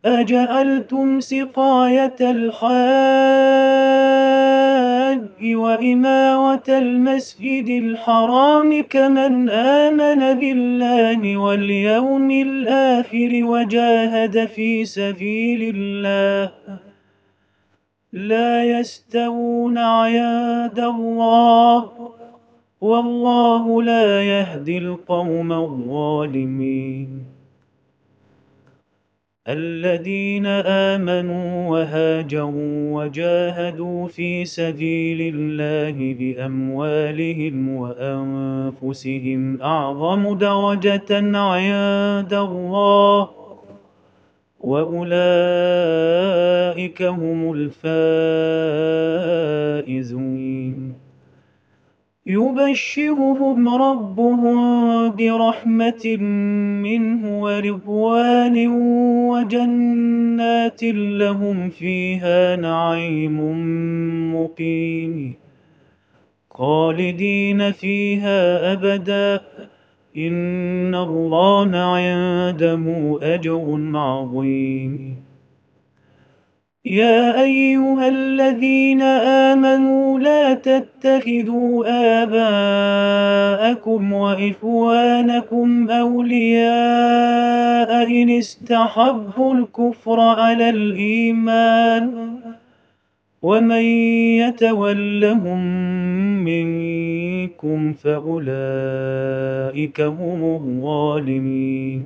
أجعلتم سقاية الحاج وإمارة المسجد الحرام كمن آمن بالله واليوم الآخر وجاهد في سبيل الله لا يستوون عند الله والله لا يهدي القوم الظالمين. الذين آمنوا وهاجروا وجاهدوا في سبيل الله بأموالهم وأنفسهم أعظم درجة عند الله وأولئك هم الفائزون. يبشرهم ربهم برحمة منه ورضوان وجنات لهم فيها نعيم مقيم خالدين فيها أبدا إن الله عنده أجر عظيم. يا أيها الذين آمنوا لا تتخذوا آباءكم وإخوانكم أولياء إن استحبوا الكفر على الإيمان ومن يتولهم منكم فأولئك هم الظالمين.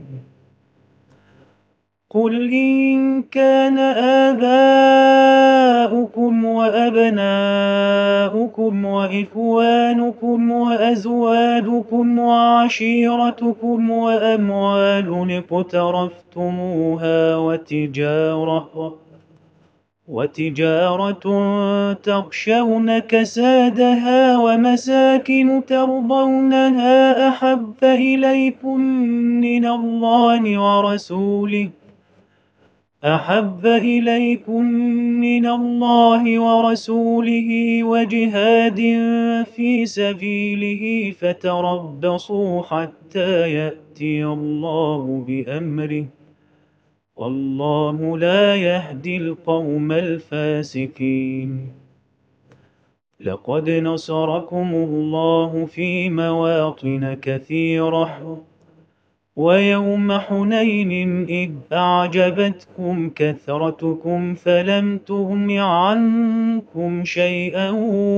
قل إن كان آباؤكم وأبناؤكم وإخوانكم وأزواجكم وعشيرتكم وأموال اقترفتموها وتجارة تخشون كسادها ومساكن ترضونها أحب إليكم من الله ورسوله وجهاد في سبيله فتربصوا حتى يأتي الله بأمره والله لا يهدي القوم الفاسقين. لقد نصركم الله في مواطن كثيرة ويوم حنين إذ أعجبتكم كثرتكم فلم تغن عنكم شيئا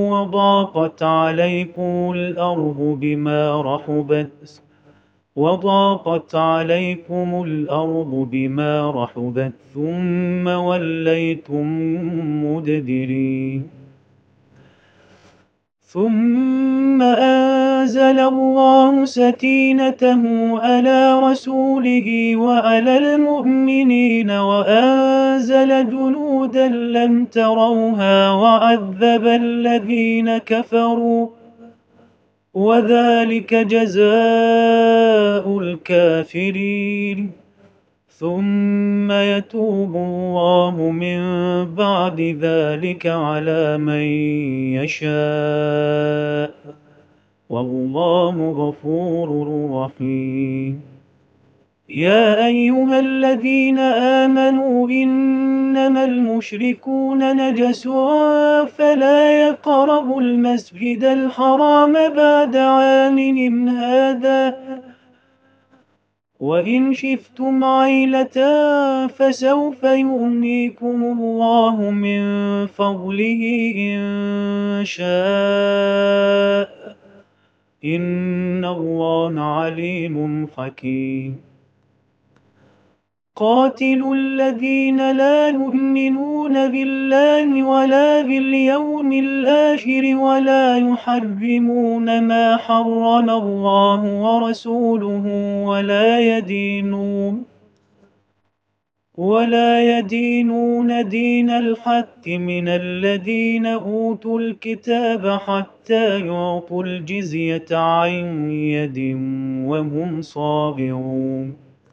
وضاقت عليكم الأرض بما رحبت ثم وليتم مدبرين. ثم أنزل الله سكينته على رسوله وعلى المؤمنين وأنزل جنودا لم تروها وعذب الذين كفروا وذلك جزاء الكافرين. ثم يتوب الله من بعد ذلك على من يشاء والله غفور رحيم. يا أيها الذين آمنوا إنما المشركون نجس فلا يقربوا المسجد الحرام بعد عامهم هذا وإن شفتم عيلة فسوف يغنيكم الله من فضله إن شاء إن الله عليم حكيم. قاتلوا الذين لا يؤمنون بالله ولا باليوم الآخر ولا يحرمون ما حرم الله ورسوله ولا يدينون دين الحق من الذين أوتوا الكتاب حتى يعطوا الجزية عن يد وهم صاغرون.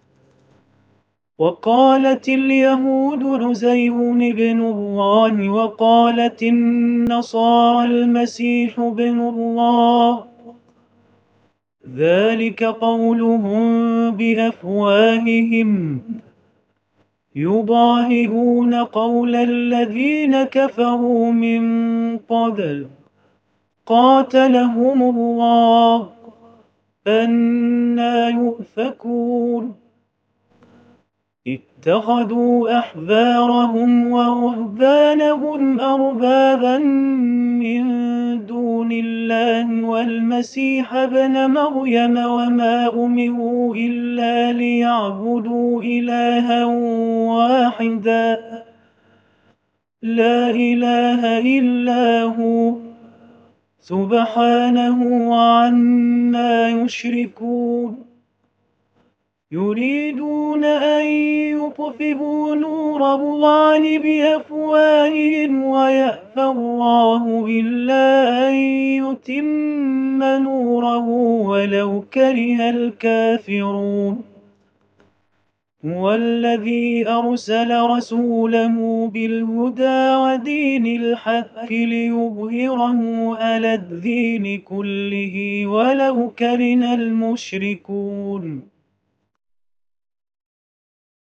وقالت اليهود عزير بن الله وقالت النصارى المسيح بن الله ذلك قولهم بأفواههم يضاهئون قول الذين كفروا من قبل قاتلهم الله أنى يؤفكون اتخذوا أحبارهم ورهبانهم أربابا من دون الله والمسيح ابن مريم وما أمروا إلا ليعبدوا إلها واحدا لا إله إلا هو سبحانه عما يشركون يريدون أن يطفئوا نور الله بأفواههم ويأبى الله إلا أن يتم نوره ولو كره الكافرون هو الذي أرسل رسوله بالهدى ودين الحق ليظهره على الدين كله ولو كره المشركون